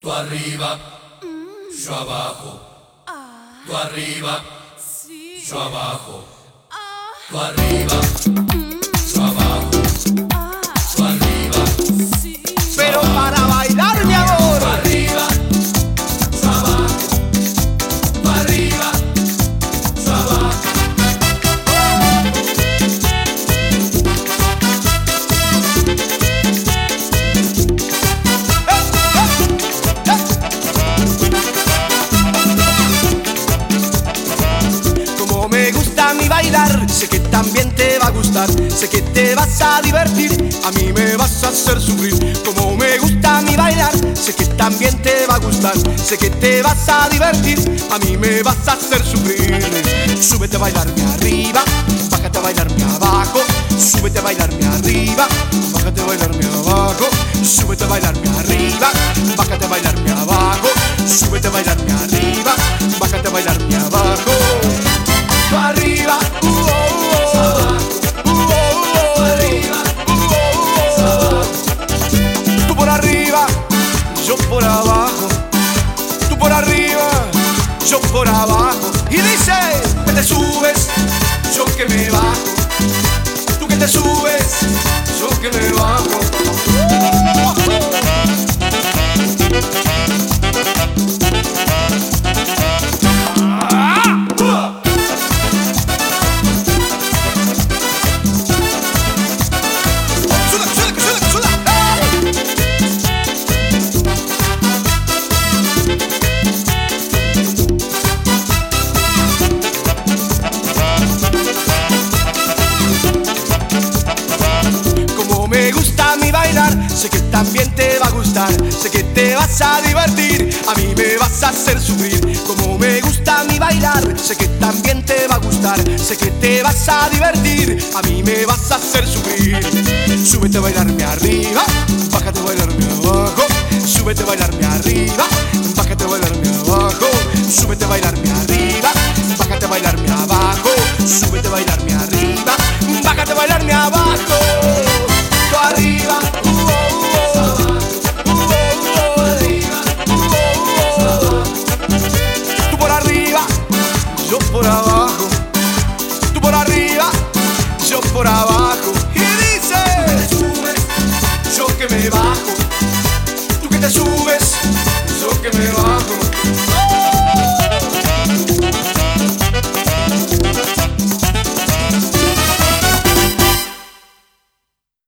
Tú arriba, yo abajo. Tú arriba, yo abajo. Tú arriba, yo abajo. Tú arriba, pero para bailar, mi amor. tú arriba, yo abajo. Tú arriba, yo abajo. Como me gusta a mí bailar, sé que también te va a gustar. Sé que te vas a divertir, a mí me vas a hacer sufrir. Como me gusta a mí bailar, sé que también te va a gustar. Sé que te vas a divertir, a mí me vas a hacer sufrir. Súbete a bailarme arriba, bájate a bailarme abajo. Súbete a bailarme arriba, bájate a bailarme abajo. Súbete a bailarme arriba, bájate a bailarme abajo. Súbete a bailarme arriba, bájate a bailarme abajo. Tú arriba, tú por arriba, yo por abajo. Tú por arriba, yo por abajo. Y dice que te subes, yo que me bajo. Tú que te subes, yo que me bajo. Me gusta a mí bailar, sé que también te va a gustar. Sé que te vas a divertir, a mí me vas a hacer sufrir. Como me gusta a mí bailar, sé que también te va a gustar. Sé que te vas a divertir, a mí me vas a hacer sufrir. Súbete a bailarme arriba, bájate a bailarme abajo. Súbete a bailarme arriba, bájate a bailarme abajo. Súbete a bailarme arriba, bájate a bailarme abajo. Súbete a bailarme arriba, bájate a bailarme abajo. Tú arriba, tú por arriba, yo por abajo. Tú por arriba, yo por abajo. Y dice, yo que me bajo.